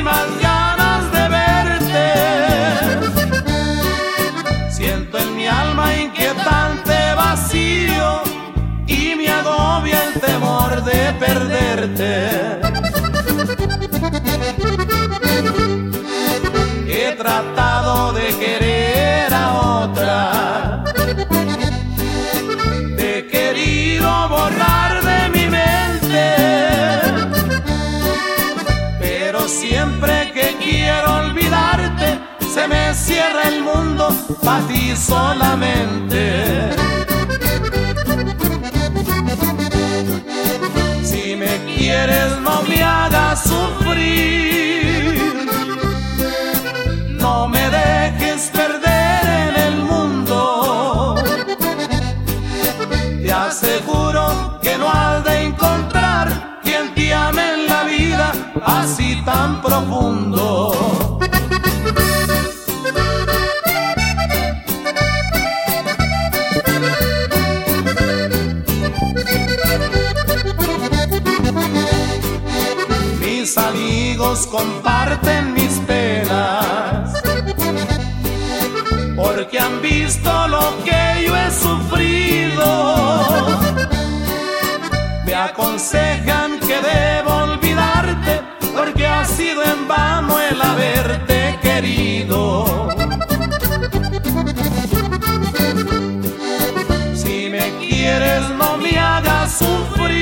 más ganas de verte. Siento en mi alma inquietante vacío y me agobia el temor de perderte. He tratado de querer a otra, he querido borrar de mi mente, pero siempre que quiero olvidarte se me cierra el mundo para ti solamente. Si me quieres no me hagas sufrir, no me dejes perder en el mundo. Te aseguro que no has de encontrar quien te ame en la vida así tan profundo. Mis amigos comparten mis penas, porque han visto lo que yo he sufrido. Me aconsejan que debo olvidarte, porque ha sido en vano el haberte querido. Si me quieres no me hagas sufrir,